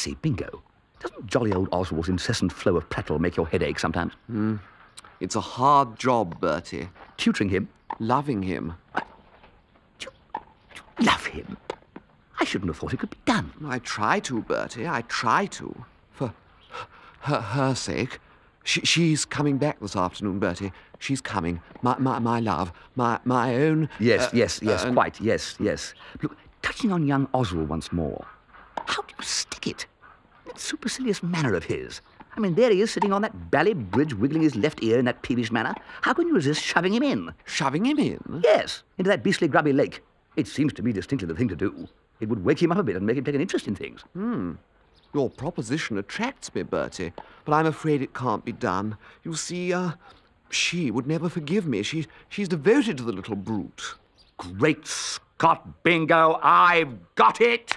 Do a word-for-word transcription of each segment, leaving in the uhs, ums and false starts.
say, Bingo, doesn't jolly old Oswald's incessant flow of prattle make your head ache sometimes? Mm. It's a hard job, Bertie. Tutoring him? Loving him. Do you, do you love him? I shouldn't have thought it could be done. I try to, Bertie. I try to. For her, her sake. She, she's coming back this afternoon, Bertie. She's coming. My, my, my love. My, my own... Yes, uh, yes, yes, uh, quite, yes, yes. Look, touching on young Oswald once more. How do you stick it? That supercilious manner of his. I mean, there he is sitting on that bally bridge, wiggling his left ear in that peevish manner. How can you resist shoving him in? Shoving him in? Yes, into that beastly grubby lake. It seems to me distinctly the thing to do. It would wake him up a bit and make him take an interest in things. Hmm. Your proposition attracts me, Bertie, but I'm afraid it can't be done. You see, uh, she would never forgive me. She, she's devoted to the little brute. Great Scott, Bingo, I've got it!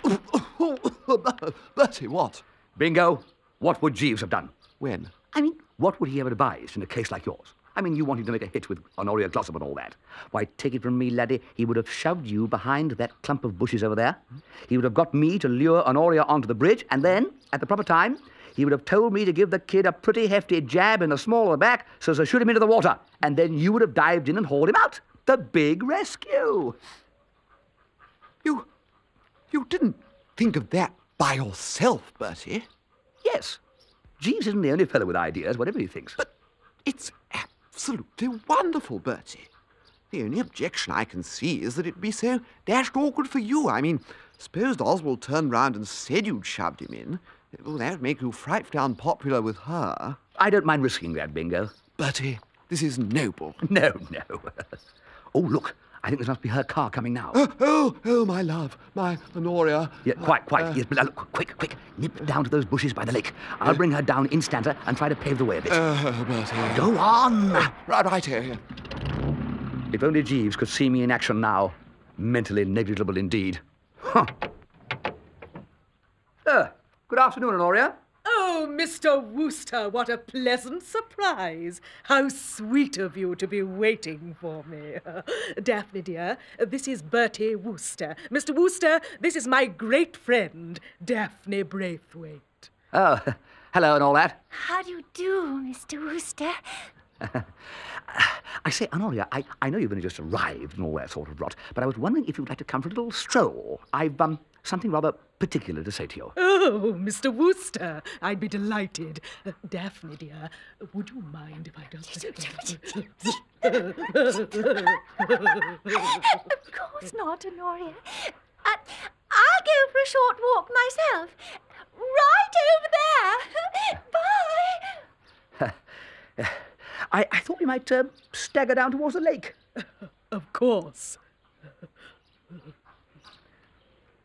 Bertie, what? Bingo, what would Jeeves have done? When? I mean, what would he have advised in a case like yours? I mean, you wanted to make a hit with Honoria Glossop and all that. Why, take it from me, laddie, he would have shoved you behind that clump of bushes over there. He would have got me to lure Honoria onto the bridge, and then, at the proper time, he would have told me to give the kid a pretty hefty jab in the small of the back so as to shoot him into the water. And then you would have dived in and hauled him out. The big rescue. You... you didn't think of that by yourself, Bertie? Yes. Jeeves isn't the only fellow with ideas, whatever he thinks. But it's absolutely wonderful, Bertie. The only objection I can see is that it'd be so dashed awkward for you. I mean, suppose Oswald turned round and said you'd shoved him in. Well, that would make you frightfully unpopular with her. I don't mind risking that, Bingo. Bertie, this is noble. No, no. Oh, look. I think this must be her car coming now. Oh, oh, oh, my love, my Honoria. Yeah, quite, quite. Uh, yes, but uh, look, quick, quick. Nip down to those bushes by the lake. I'll bring her down instanter and try to pave the way a bit. Uh, Bertie. Go on! Uh, right, right here. If only Jeeves could see me in action now. Mentally negligible indeed. Huh. Uh, good afternoon, Honoria. Oh, Mister Wooster, what a pleasant surprise. How sweet of you to be waiting for me. Daphne, dear, this is Bertie Wooster. Mister Wooster, this is my great friend, Daphne Braithwaite. Oh, hello and all that. How do you do, Mister Wooster? I say, Honoria, I, I know you've only just arrived and all that sort of rot, but I was wondering if you'd like to come for a little stroll. I've, um, something rather particular to say to you. Oh, Mister Wooster, I'd be delighted. Uh, Daphne, dear, would you mind if I just... Of course not, Honoria. Uh, I'll go for a short walk myself. Right over there. Bye. I, I thought we might uh, stagger down towards the lake. Of course.